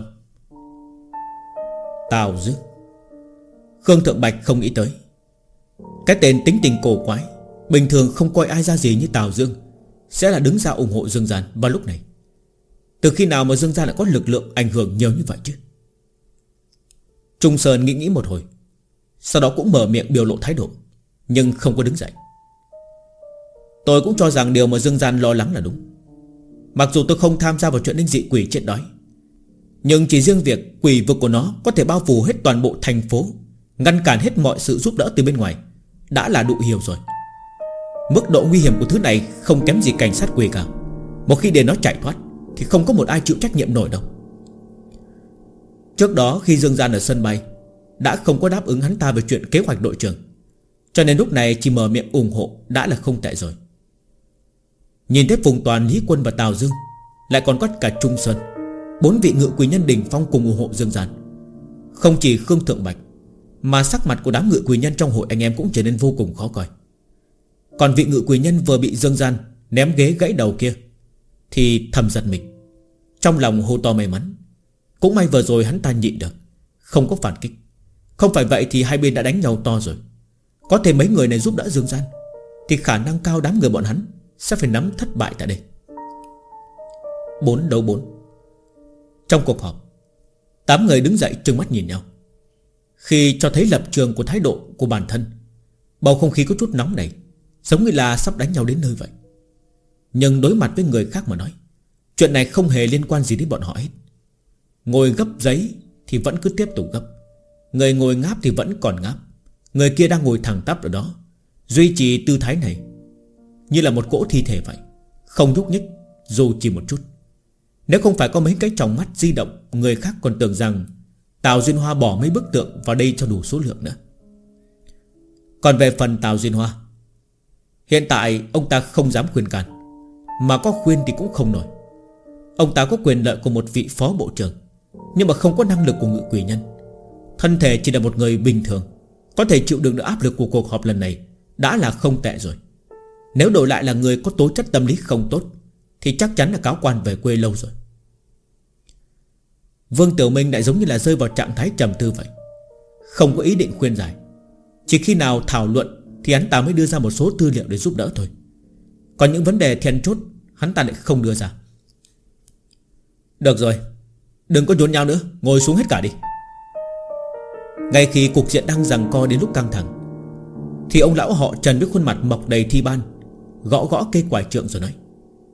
Tào Dương. Khương Thượng Bạch không nghĩ tới, cái tên tính tình cổ quái, bình thường không coi ai ra gì như Tào Dương sẽ là đứng ra ủng hộ Dương Gian vào lúc này. Từ khi nào mà Dương Gian lại có lực lượng ảnh hưởng nhiều như vậy chứ? Trung Sơn nghĩ một hồi, sau đó cũng mở miệng biểu lộ thái độ, nhưng không có đứng dậy. Tôi cũng cho rằng điều mà Dương Gian lo lắng là đúng. Mặc dù tôi không tham gia vào chuyện linh dị quỷ chết đói, nhưng chỉ riêng việc quỷ vực của nó có thể bao phủ hết toàn bộ thành phố, ngăn cản hết mọi sự giúp đỡ từ bên ngoài, đã là đủ hiểu rồi. Mức độ nguy hiểm của thứ này không kém gì cảnh sát quỷ cả. Một khi để nó chạy thoát thì không có một ai chịu trách nhiệm nổi đâu. Trước đó khi Dương Gian ở sân bay đã không có đáp ứng hắn ta về chuyện kế hoạch đội trưởng, cho nên lúc này chỉ mở miệng ủng hộ đã là không tệ rồi. Nhìn thấy Phùng Toàn, Lý Quân và Tào Dương, lại còn có cả Trung Sơn, 4 vị ngự quý nhân đỉnh phong cùng ủng hộ Dương Gian. Không chỉ Khương Thượng Bạch, mà sắc mặt của đám ngự quý nhân trong hội anh em cũng trở nên vô cùng khó coi. Còn vị ngự quý nhân vừa bị Dương Gian ném ghế gãy đầu kia thì thầm giật mình, trong lòng hô to may mắn. Cũng may vừa rồi hắn ta nhịn được, không có phản kích. Không phải vậy thì hai bên đã đánh nhau to rồi. Có thể mấy người này giúp đỡ Dương Gian thì khả năng cao đám người bọn hắn sẽ phải nắm thất bại tại đây. 4 đấu 4. Trong cuộc họp, 8 người đứng dậy trừng mắt nhìn nhau. Khi cho thấy lập trường của thái độ của bản thân, bầu không khí có chút nóng nảy, giống như là sắp đánh nhau đến nơi vậy. Nhưng đối mặt với người khác mà nói, chuyện này không hề liên quan gì đến bọn họ hết. Ngồi gấp giấy thì vẫn cứ tiếp tục gấp, người ngồi ngáp thì vẫn còn ngáp, người kia đang ngồi thẳng tắp ở đó, duy trì tư thái này như là một cỗ thi thể vậy, không nhúc nhích dù chỉ một chút. Nếu không phải có mấy cái tròng mắt di động, người khác còn tưởng rằng Tào Duyên Hoa bỏ mấy bức tượng vào đây cho đủ số lượng nữa. Còn về phần Tào Duyên Hoa, hiện tại ông ta không dám khuyên can, mà có khuyên thì cũng không nổi. Ông ta có quyền lợi của một vị phó bộ trưởng, nhưng mà không có năng lực của ngự quỷ nhân. Thân thể chỉ là một người bình thường, có thể chịu đựng được áp lực của cuộc họp lần này đã là không tệ rồi. Nếu đổi lại là người có tố chất tâm lý không tốt thì chắc chắn là cáo quan về quê lâu rồi. Vương Tiểu Minh lại giống như là rơi vào trạng thái trầm tư vậy, không có ý định khuyên giải. Chỉ khi nào thảo luận thì hắn ta mới đưa ra một số tư liệu để giúp đỡ thôi. Còn những vấn đề then chốt hắn ta lại không đưa ra. Được rồi, đừng có nhốn nháo nữa, ngồi xuống hết cả đi. Ngay khi cục diện đang giằng co đến lúc căng thẳng, thì ông lão họ Trần với khuôn mặt mọc đầy thi ban gõ gõ cây quải trượng rồi nói.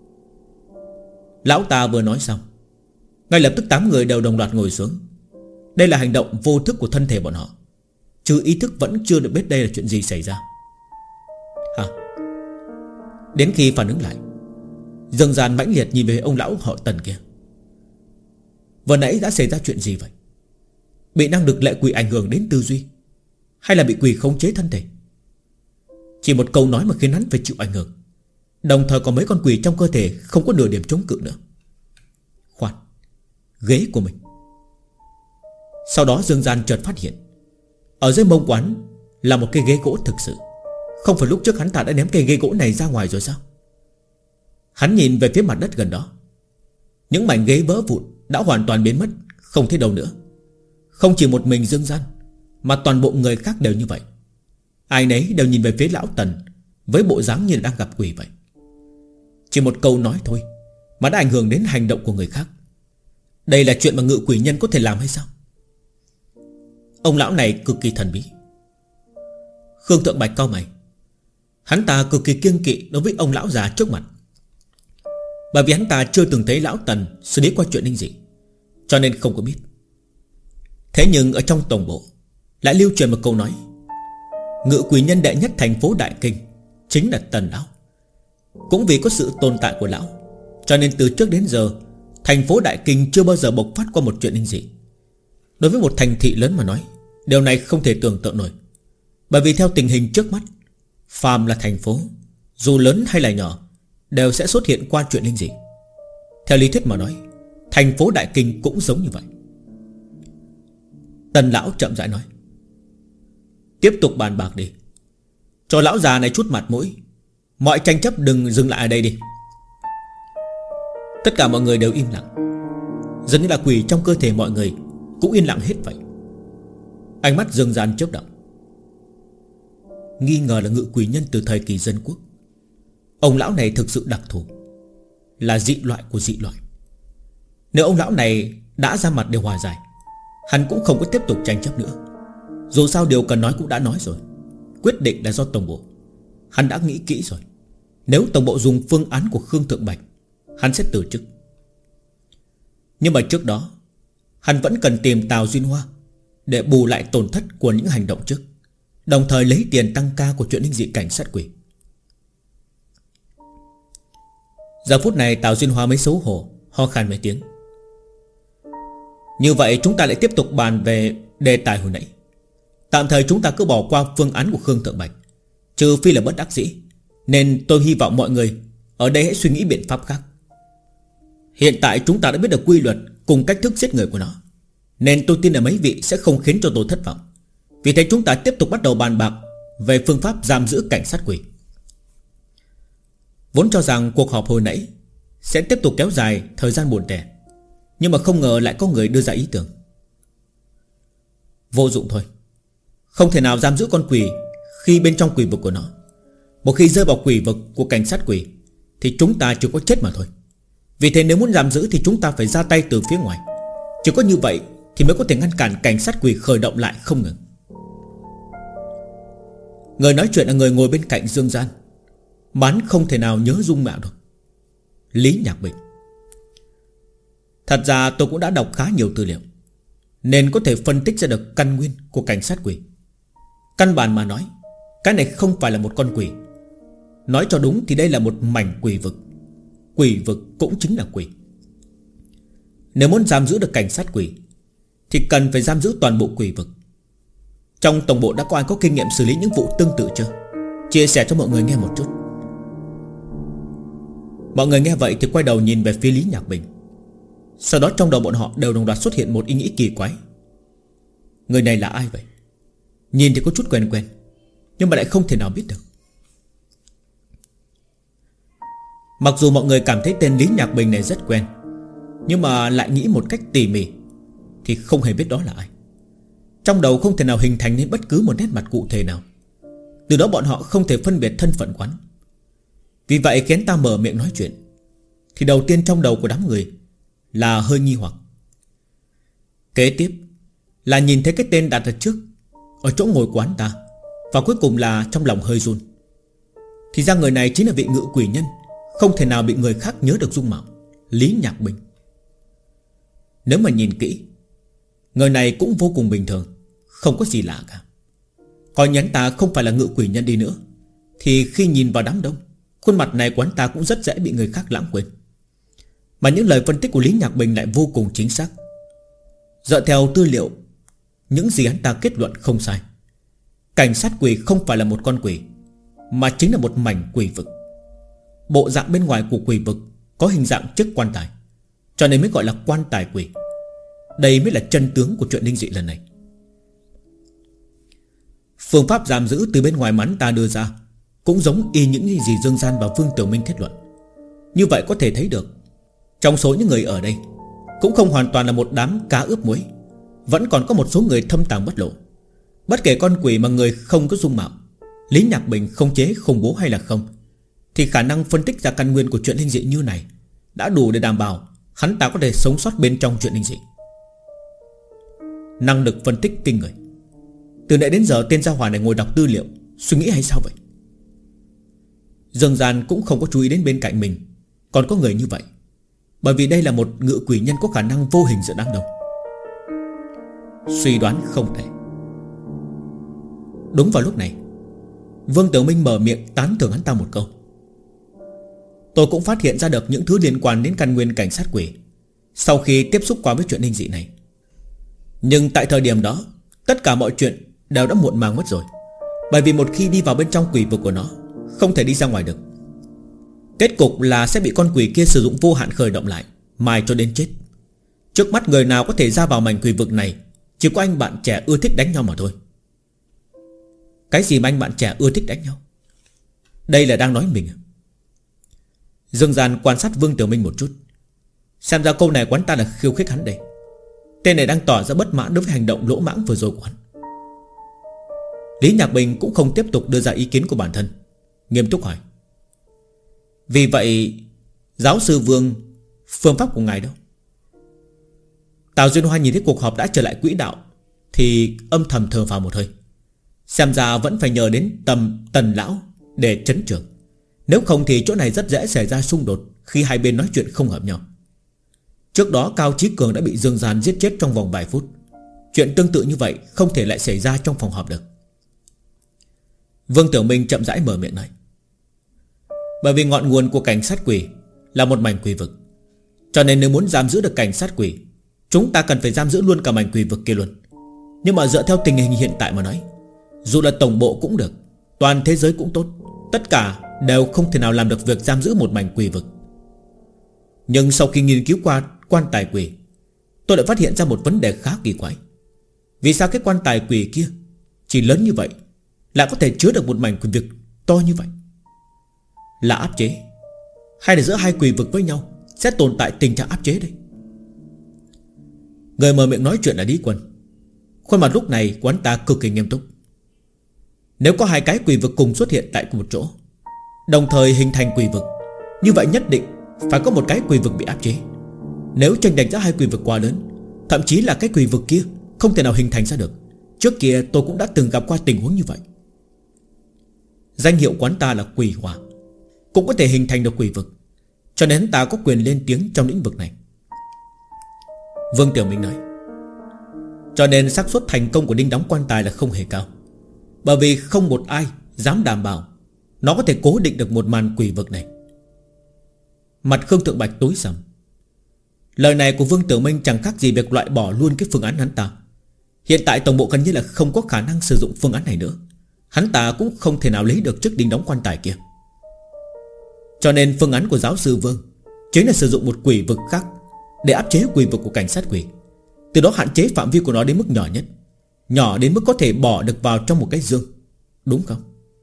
Lão ta vừa nói xong, ngay lập tức 8 người đều đồng loạt ngồi xuống. Đây là hành động vô thức của thân thể bọn họ. chứ ý thức vẫn chưa được biết đây là chuyện gì xảy ra. Hả? Đến khi phản ứng lại, Dương Gian mãnh liệt nhìn về ông lão họ Tần kia. Vừa nãy đã xảy ra chuyện gì vậy? Bị năng lực lệ quỷ ảnh hưởng đến tư duy, hay là bị quỷ khống chế thân thể? Chỉ một câu nói mà khiến hắn phải chịu ảnh hưởng, đồng thời có mấy con quỷ trong cơ thể không có nửa điểm chống cự nữa. Khoan, ghế của mình. Sau đó Dương Gian chợt phát hiện ở dưới mông quán là một cây ghế gỗ thực sự. Không phải lúc trước hắn ta đã ném cây ghế gỗ này ra ngoài rồi sao? Hắn nhìn về phía mặt đất gần đó. Những mảnh ghế vỡ vụn đã hoàn toàn biến mất, không thấy đâu nữa. Không chỉ một mình Dương Gian, mà toàn bộ người khác đều như vậy. Ai nấy đều nhìn về phía lão Tần với bộ dáng như là đang gặp quỷ vậy. Chỉ một câu nói thôi mà đã ảnh hưởng đến hành động của người khác. Đây là chuyện mà ngự quỷ nhân có thể làm hay sao? Ông lão này cực kỳ thần bí. Khương Thượng Bạch cau mày. Hắn ta cực kỳ kiêng kỵ đối với ông lão già trước mặt, bởi vì hắn ta chưa từng thấy lão Tần xử lý qua chuyện linh dị, cho nên không có biết. Thế nhưng ở trong tổng bộ lại lưu truyền một câu nói: ngự quỷ nhân đệ nhất thành phố Đại Kinh chính là Tần lão. Cũng vì có sự tồn tại của lão, cho nên từ trước đến giờ thành phố Đại Kinh chưa bao giờ bộc phát qua một chuyện linh dị. Đối với một thành thị lớn mà nói, điều này không thể tưởng tượng nổi. Bởi vì theo tình hình trước mắt, phàm là thành phố, dù lớn hay là nhỏ, đều sẽ xuất hiện qua chuyện linh dị. Theo lý thuyết mà nói, thành phố Đại Kinh cũng giống như vậy. Tần lão chậm rãi nói: tiếp tục bàn bạc đi, cho lão già này chút mặt mũi. Mọi tranh chấp đừng dừng lại ở đây đi. Tất cả mọi người đều im lặng, dường như là quỷ trong cơ thể mọi người cũng yên lặng hết vậy. Ánh mắt Dương Gian chớp động. Nghi ngờ là ngự quỷ nhân từ thời kỳ dân quốc. Ông lão này thực sự đặc thù, là dị loại của dị loại. Nếu ông lão này đã ra mặt để hòa giải, hắn cũng không có tiếp tục tranh chấp nữa. Dù sao điều cần nói cũng đã nói rồi. Quyết định là do tổng bộ. Hắn đã nghĩ kỹ rồi. Nếu tổng bộ dùng phương án của Khương Thượng Bạch, hắn sẽ từ chức. Nhưng mà trước đó, hắn vẫn cần tìm Tào Duyên Hoa để bù lại tổn thất của những hành động trước, đồng thời lấy tiền tăng ca của chuyện linh dị cảnh sát quỷ. Giờ phút này Tào Duyên Hoa mới xấu hổ ho khan mấy tiếng. Như vậy chúng ta lại tiếp tục bàn về đề tài hồi nãy. Tạm thời chúng ta cứ bỏ qua phương án của Khương Thượng Bạch, trừ phi là bất đắc dĩ. Nên tôi hy vọng mọi người ở đây hãy suy nghĩ biện pháp khác. Hiện tại chúng ta đã biết được quy luật cùng cách thức giết người của nó, nên tôi tin là mấy vị sẽ không khiến cho tôi thất vọng. Vì thế chúng ta tiếp tục bắt đầu bàn bạc về phương pháp giam giữ cảnh sát quỷ. Vốn cho rằng cuộc họp hồi nãy sẽ tiếp tục kéo dài thời gian buồn tẻ, nhưng mà không ngờ lại có người đưa ra ý tưởng. Vô dụng thôi. Không thể nào giam giữ con quỷ khi bên trong quỷ vực của nó. Một khi rơi vào quỷ vực của cảnh sát quỷ thì chúng ta chỉ có chết mà thôi. Vì thế nếu muốn giam giữ thì chúng ta phải ra tay từ phía ngoài. Chỉ có như vậy thì mới có thể ngăn cản cảnh sát quỷ khởi động lại không ngừng. Người nói chuyện là người ngồi bên cạnh Dương Gian, bán không thể nào nhớ dung mạo được. Lý Nhạc Bình. Thật ra tôi cũng đã đọc khá nhiều tư liệu, nên có thể phân tích ra được căn nguyên của cảnh sát quỷ. Căn bản mà nói, cái này không phải là một con quỷ. Nói cho đúng thì đây là một mảnh quỷ vực. Quỷ vực cũng chính là quỷ. Nếu muốn giam giữ được cảnh sát quỷ thì cần phải giam giữ toàn bộ quỷ vực. Trong tổng bộ đã có ai có kinh nghiệm xử lý những vụ tương tự chưa? Chia sẻ cho mọi người nghe một chút. Mọi người nghe vậy thì quay đầu nhìn về phía Lý Nhạc Bình. Sau đó trong đầu bọn họ đều đồng loạt xuất hiện một ý nghĩ kỳ quái. Người này là ai vậy? Nhìn thì có chút quen quen, nhưng mà lại không thể nào biết được. Mặc dù mọi người cảm thấy tên Lý Nhạc Bình này rất quen, nhưng mà lại nghĩ một cách tỉ mỉ thì không hề biết đó là ai. Trong đầu không thể nào hình thành nên bất cứ một nét mặt cụ thể nào. Từ đó bọn họ không thể phân biệt thân phận quán. Vì vậy khiến ta mở miệng nói chuyện thì đầu tiên trong đầu của đám người là hơi nghi hoặc. Kế tiếp là nhìn thấy cái tên đặt ở trước ở chỗ ngồi quán ta, và cuối cùng là trong lòng hơi run. Thì ra người này chính là vị ngự quỷ nhân không thể nào bị người khác nhớ được dung mạo, Lý Nhạc Bình. Nếu mà nhìn kỹ, người này cũng vô cùng bình thường, không có gì lạ cả. Coi như hắn ta không phải là ngự quỷ nhân đi nữa, thì khi nhìn vào đám đông, khuôn mặt này của hắn ta cũng rất dễ bị người khác lãng quên. Mà những lời phân tích của Lý Nhạc Bình lại vô cùng chính xác. Dựa theo tư liệu, những gì hắn ta kết luận không sai. Cảnh sát quỷ không phải là một con quỷ, mà chính là một mảnh quỷ vực. Bộ dạng bên ngoài của quỷ vực có hình dạng chiếc quan tài, cho nên mới gọi là quan tài quỷ. Đây mới là chân tướng của chuyện linh dị lần này. Phương pháp giam giữ từ bên ngoài mà hắn ta đưa ra cũng giống y những gì Dương Gian và Vương Tiểu Minh kết luận. Như vậy có thể thấy được, trong số những người ở đây cũng không hoàn toàn là một đám cá ướp muối, vẫn còn có một số người thâm tàng bất lộ. Bất kể con quỷ mà người không có dung mạo, Lý Nhạc Bình không chế khủng bố hay là không, thì khả năng phân tích ra căn nguyên của chuyện linh dị như này đã đủ để đảm bảo hắn ta có thể sống sót bên trong chuyện linh dị. Năng lực phân tích kinh người. Từ nãy đến giờ tên gia hỏa này ngồi đọc tư liệu, suy nghĩ hay sao vậy? Dương Gian cũng không có chú ý đến bên cạnh mình còn có người như vậy, bởi vì đây là một ngự quỷ nhân có khả năng vô hình giữa đám đông. Suy đoán không thể. Đúng vào lúc này, Vương Tiểu Minh mở miệng tán thưởng hắn ta một câu. Tôi cũng phát hiện ra được những thứ liên quan đến căn nguyên cảnh sát quỷ sau khi tiếp xúc qua với chuyện linh dị này. Nhưng tại thời điểm đó, tất cả mọi chuyện đều đã muộn màng mất rồi, bởi vì một khi đi vào bên trong quỷ vực của nó, không thể đi ra ngoài được. Kết cục là sẽ bị con quỷ kia sử dụng vô hạn khởi động lại, mài cho đến chết. Trước mắt người nào có thể ra vào mảnh quỷ vực này chỉ có anh bạn trẻ ưa thích đánh nhau mà thôi. Cái gì mà anh bạn trẻ ưa thích đánh nhau? Đây là đang nói mình à? Dương Gian quan sát Vương Tiểu Minh một chút, xem ra câu này của hắn ta là khiêu khích hắn đây. Tên này đang tỏ ra bất mãn đối với hành động lỗ mãng vừa rồi của hắn. Lý Nhạc Bình cũng không tiếp tục đưa ra ý kiến của bản thân, nghiêm túc hỏi: Vì vậy giáo sư Vương, phương pháp của ngài đâu? Tào Duyên Hoa nhìn thấy cuộc họp đã trở lại quỹ đạo thì âm thầm thở phào một hơi. Xem ra vẫn phải nhờ đến Tần lão để trấn trưởng, nếu không thì chỗ này rất dễ xảy ra xung đột khi hai bên nói chuyện không hợp nhau. Trước đó Cao Chí Cường đã bị Dương Gian giết chết trong vòng vài phút. Chuyện tương tự như vậy không thể lại xảy ra trong phòng họp được. Vương Tiểu Minh chậm rãi mở miệng nói: Bởi vì ngọn nguồn của cảnh sát quỷ là một mảnh quỷ vực, cho nên nếu muốn giam giữ được cảnh sát quỷ, chúng ta cần phải giam giữ luôn cả mảnh quỷ vực kia luôn. Nhưng mà dựa theo tình hình hiện tại mà nói, dù là tổng bộ cũng được, toàn thế giới cũng tốt, tất cả đều không thể nào làm được việc giam giữ một mảnh quỷ vực. Nhưng sau khi nghiên cứu qua quan tài quỷ, tôi đã phát hiện ra một vấn đề khá kỳ quái. Vì sao cái quan tài quỷ kia chỉ lớn như vậy lại có thể chứa được một mảnh quỷ vực to như vậy? Là áp chế, hay là giữa hai quỷ vực với nhau sẽ tồn tại tình trạng áp chế đây? Người mở miệng nói chuyện là Lý Quân. Khuôn mặt lúc này của hắn ta cực kỳ nghiêm túc. Nếu có hai cái quỷ vực cùng xuất hiện tại cùng một chỗ, đồng thời hình thành quỷ vực, như vậy nhất định phải có một cái quỷ vực bị áp chế. Nếu chênh lệch giữa hai quỷ vực quá lớn, thậm chí là cái quỷ vực kia không thể nào hình thành ra được. Trước kia tôi cũng đã từng gặp qua tình huống như vậy. Danh hiệu của hắn ta là Quỷ Hỏa, cũng có thể hình thành được quỷ vực, cho nên hắn ta có quyền lên tiếng trong lĩnh vực này. Vương Tiểu Minh nói: Cho nên xác suất thành công của đinh đóng quan tài là không hề cao, bởi vì không một ai dám đảm bảo nó có thể cố định được một màn quỷ vực này. Mặt Khương Thượng Bạch tối sầm. Lời này của Vương Tiểu Minh chẳng khác gì việc loại bỏ luôn cái phương án hắn ta. Hiện tại tổng bộ gần như là không có khả năng sử dụng phương án này nữa. Hắn ta cũng không thể nào lấy được chiếc đinh đóng quan tài kia. Cho nên phương án của giáo sư Vương chính là sử dụng một quỷ vực khác để áp chế quỷ vực của cảnh sát quỷ, từ đó hạn chế phạm vi của nó đến mức nhỏ nhất, nhỏ đến mức có thể bỏ được vào trong một cái dương. Đúng không?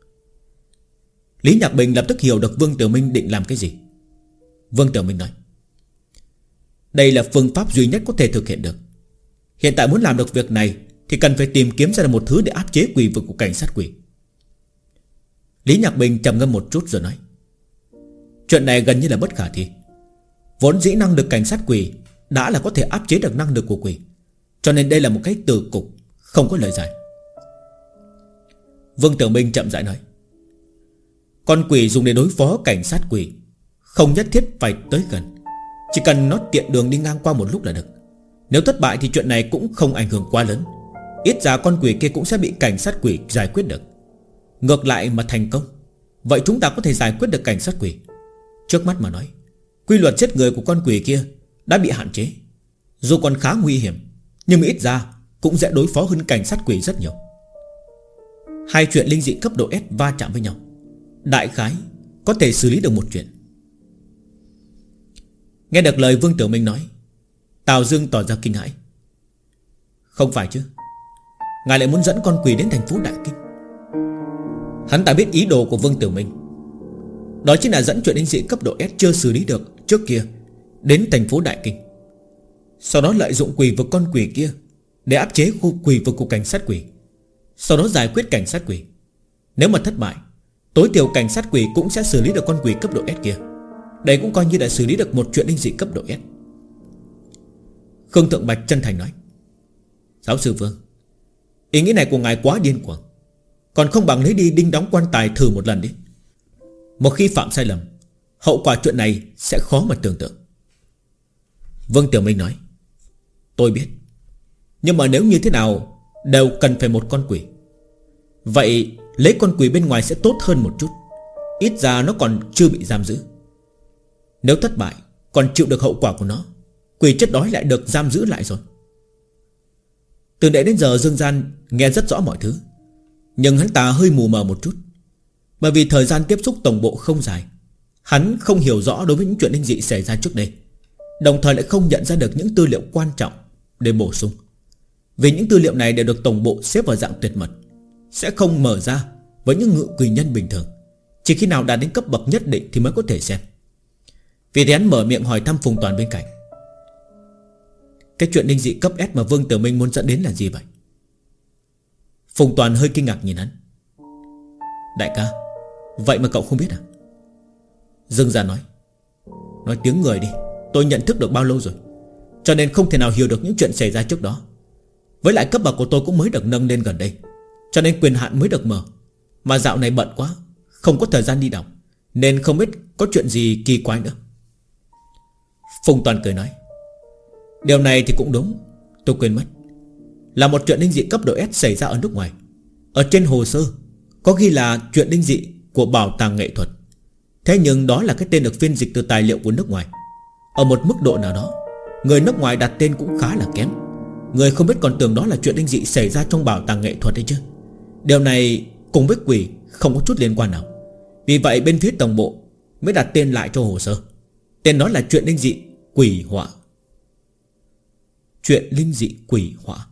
Lý Nhạc Bình lập tức hiểu được Vương Tiểu Minh định làm cái gì. Vương Tiểu Minh nói: Đây là phương pháp duy nhất có thể thực hiện được. Hiện tại muốn làm được việc này thì cần phải tìm kiếm ra một thứ để áp chế quỷ vực của cảnh sát quỷ. Lý Nhạc Bình trầm ngâm một chút rồi nói: Chuyện này gần như là bất khả thi. Vốn dĩ năng lực cảnh sát quỷ đã là có thể áp chế được năng lực của quỷ, cho nên đây là một cái từ cục, không có lời giải. Vương Tiểu Minh chậm rãi nói: Con quỷ dùng để đối phó cảnh sát quỷ không nhất thiết phải tới gần, chỉ cần nó tiện đường đi ngang qua một lúc là được. Nếu thất bại thì chuyện này cũng không ảnh hưởng quá lớn, ít ra con quỷ kia cũng sẽ bị cảnh sát quỷ giải quyết được. Ngược lại mà thành công, vậy chúng ta có thể giải quyết được cảnh sát quỷ. Trước mắt mà nói, quy luật giết người của con quỷ kia đã bị hạn chế. Dù còn khá nguy hiểm, nhưng ít ra cũng dễ đối phó hơn cảnh sát quỷ rất nhiều. Hai chuyện linh dị cấp độ S va chạm với nhau, đại khái có thể xử lý được một chuyện. Nghe được lời Vương Tiểu Minh nói, Tào Dương tỏ ra kinh hãi. Không phải chứ, ngài lại muốn dẫn con quỷ đến thành phố Đại Kinh? Hắn ta biết ý đồ của Vương Tiểu Minh, đó chính là dẫn chuyện linh dị cấp độ S chưa xử lý được trước kia đến thành phố Đại Kinh, sau đó lợi dụng quỷ vực con quỷ kia để áp chế khu quỷ vực của cảnh sát quỷ, sau đó giải quyết cảnh sát quỷ. Nếu mà thất bại, tối thiểu cảnh sát quỷ cũng sẽ xử lý được con quỷ cấp độ S kia. Đây cũng coi như đã xử lý được một chuyện linh dị cấp độ S. Khương Thượng Bạch chân thành nói: Giáo sư Vương, ý nghĩ này của ngài quá điên cuồng, còn không bằng lấy đi đinh đóng quan tài thử một lần đi. Một khi phạm sai lầm, hậu quả chuyện này sẽ khó mà tưởng tượng. Vương Tiểu Minh nói: Tôi biết, nhưng mà nếu như thế nào đều cần phải một con quỷ. Vậy lấy con quỷ bên ngoài sẽ tốt hơn một chút, ít ra nó còn chưa bị giam giữ. Nếu thất bại, còn chịu được hậu quả của nó, quỷ chết đói lại được giam giữ lại rồi. Từ nãy đến giờ Dương Gian nghe rất rõ mọi thứ, nhưng hắn ta hơi mù mờ một chút, bởi vì thời gian tiếp xúc tổng bộ không dài. Hắn không hiểu rõ đối với những chuyện linh dị xảy ra trước đây, đồng thời lại không nhận ra được những tư liệu quan trọng để bổ sung. Vì những tư liệu này đều được tổng bộ xếp vào dạng tuyệt mật, sẽ không mở ra với những ngự quỷ nhân bình thường, chỉ khi nào đạt đến cấp bậc nhất định thì mới có thể xem. Vì thế hắn mở miệng hỏi thăm Phùng Toàn bên cạnh: Cái chuyện linh dị cấp S mà Vương Tiểu Minh muốn dẫn đến là gì vậy? Phùng Toàn hơi kinh ngạc nhìn hắn: Đại ca, vậy mà cậu không biết à? Dương Gia nói: Nói tiếng người đi, tôi nhận thức được bao lâu rồi, cho nên không thể nào hiểu được những chuyện xảy ra trước đó. Với lại cấp bậc của tôi cũng mới được nâng lên gần đây, cho nên quyền hạn mới được mở. Mà dạo này bận quá, không có thời gian đi đọc, nên không biết có chuyện gì kỳ quái nữa. Phùng Toàn cười nói: Điều này thì cũng đúng, tôi quên mất. Là một chuyện linh dị cấp độ S xảy ra ở nước ngoài. Ở trên hồ sơ có ghi là chuyện linh dị của bảo tàng nghệ thuật, thế nhưng đó là cái tên được phiên dịch từ tài liệu của nước ngoài. Ở một mức độ nào đó, người nước ngoài đặt tên cũng khá là kém. Người không biết còn tưởng đó là chuyện linh dị xảy ra trong bảo tàng nghệ thuật đấy chứ. Điều này cùng với quỷ không có chút liên quan nào. Vì vậy bên phía tổng bộ mới đặt tên lại cho hồ sơ. Tên đó là chuyện linh dị quỷ họa. Chuyện linh dị quỷ họa.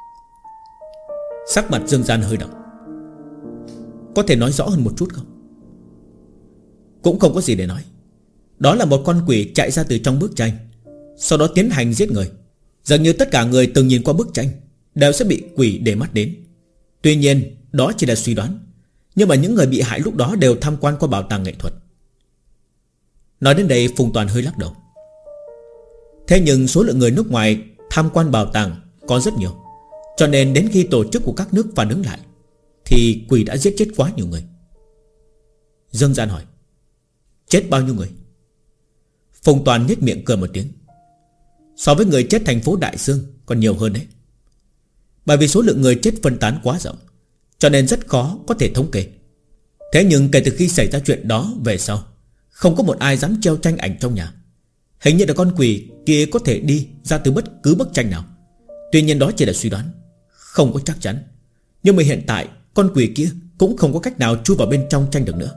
Sắc mặt Dương Gian hơi động: Có thể nói rõ hơn một chút không? Cũng không có gì để nói. Đó là một con quỷ chạy ra từ trong bức tranh, sau đó tiến hành giết người. Dường như tất cả người từng nhìn qua bức tranh đều sẽ bị quỷ để mắt đến. Tuy nhiên đó chỉ là suy đoán, nhưng mà những người bị hại lúc đó đều tham quan qua bảo tàng nghệ thuật. Nói đến đây Phùng Toàn hơi lắc đầu: Thế nhưng số lượng người nước ngoài tham quan bảo tàng có rất nhiều, cho nên đến khi tổ chức của các nước phản ứng lại thì quỷ đã giết chết quá nhiều người. Dương Gian hỏi: Chết bao nhiêu người? Phùng Toàn nhếch miệng cười một tiếng: So với người chết thành phố Đại Sương còn nhiều hơn đấy. Bởi vì số lượng người chết phân tán quá rộng, cho nên rất khó có thể thống kê. Thế nhưng kể từ khi xảy ra chuyện đó về sau, không có một ai dám treo tranh ảnh trong nhà. Hình như là con quỷ kia có thể đi ra từ bất cứ bức tranh nào. Tuy nhiên đó chỉ là suy đoán, không có chắc chắn. Nhưng mà hiện tại con quỷ kia cũng không có cách nào chui vào bên trong tranh được nữa.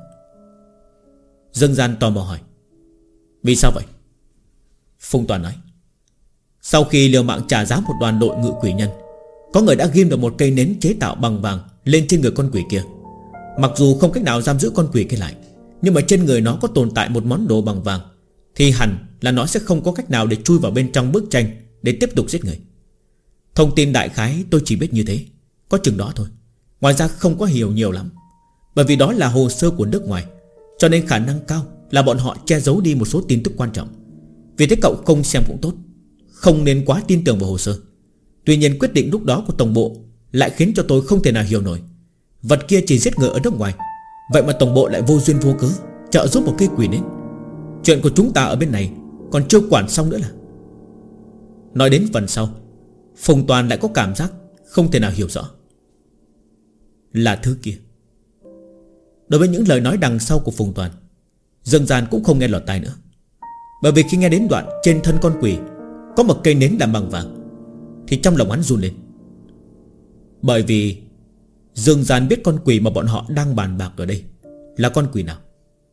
Dương Gian tò mò hỏi: Vì sao vậy? Phùng Toàn nói: Sau khi liều mạng trả giá một đoàn đội ngự quỷ nhân, có người đã ghim được một cây nến chế tạo bằng vàng lên trên người con quỷ kia. Mặc dù không cách nào giam giữ con quỷ kia lại, nhưng mà trên người nó có tồn tại một món đồ bằng vàng, thì hẳn là nó sẽ không có cách nào để chui vào bên trong bức tranh để tiếp tục giết người. Thông tin đại khái tôi chỉ biết như thế, có chừng đó thôi. Ngoài ra không có hiểu nhiều lắm. Bởi vì đó là hồ sơ của nước ngoài, cho nên khả năng cao là bọn họ che giấu đi một số tin tức quan trọng. Vì thế cậu không xem cũng tốt, không nên quá tin tưởng vào hồ sơ. Tuy nhiên quyết định lúc đó của tổng bộ lại khiến cho tôi không thể nào hiểu nổi. Vật kia chỉ giết người ở nước ngoài, vậy mà tổng bộ lại vô duyên vô cớ trợ giúp một cây quỷ đến. Chuyện của chúng ta ở bên này còn chưa quản xong nữa là. Nói đến phần sau, Phùng Toàn lại có cảm giác không thể nào hiểu rõ. Là thứ kia. Đối với những lời nói đằng sau của Phùng Toàn, Dương Gian cũng không nghe lọt tai nữa. Bởi vì khi nghe đến đoạn trên thân con quỷ có một cây nến làm bằng vàng, thì trong lòng hắn run lên. Bởi vì Dương Gian biết con quỷ mà bọn họ đang bàn bạc ở đây là con quỷ nào.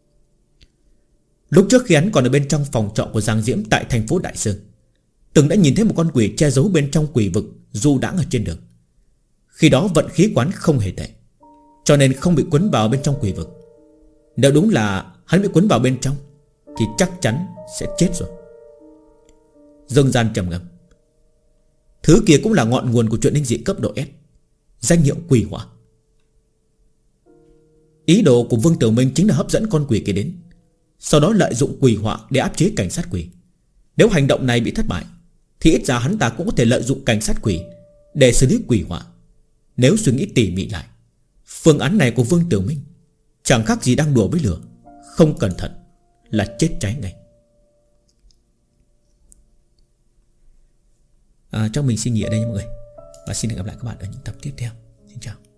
Lúc trước khi hắn còn ở bên trong phòng trọ của Giang Diễm tại thành phố Đại Sơn, từng đã nhìn thấy một con quỷ che giấu bên trong quỷ vực du đãng ở trên đường. Khi đó vận khí quán không hề tệ, cho nên không bị quấn vào bên trong quỷ vực. Nếu đúng là hắn bị quấn vào bên trong thì chắc chắn sẽ chết rồi. Dương Gian trầm ngâm. Thứ kia cũng là ngọn nguồn của chuyện linh dị cấp độ S, danh hiệu quỷ hỏa. Ý đồ của Vương Tiểu Minh chính là hấp dẫn con quỷ kia đến, sau đó lợi dụng quỷ hỏa để áp chế cảnh sát quỷ. Nếu hành động này bị thất bại thì ít ra hắn ta cũng có thể lợi dụng cảnh sát quỷ để xử lý quỷ hỏa. Nếu suy nghĩ tỉ mỉ lại, phương án này của Vương Tiểu Minh chẳng khác gì đang đùa với lửa, không cẩn thận là chết cháy ngay. Trong mình xin nghỉ ở đây nha mọi người, và xin hẹn gặp lại các bạn ở những tập tiếp theo. Xin chào.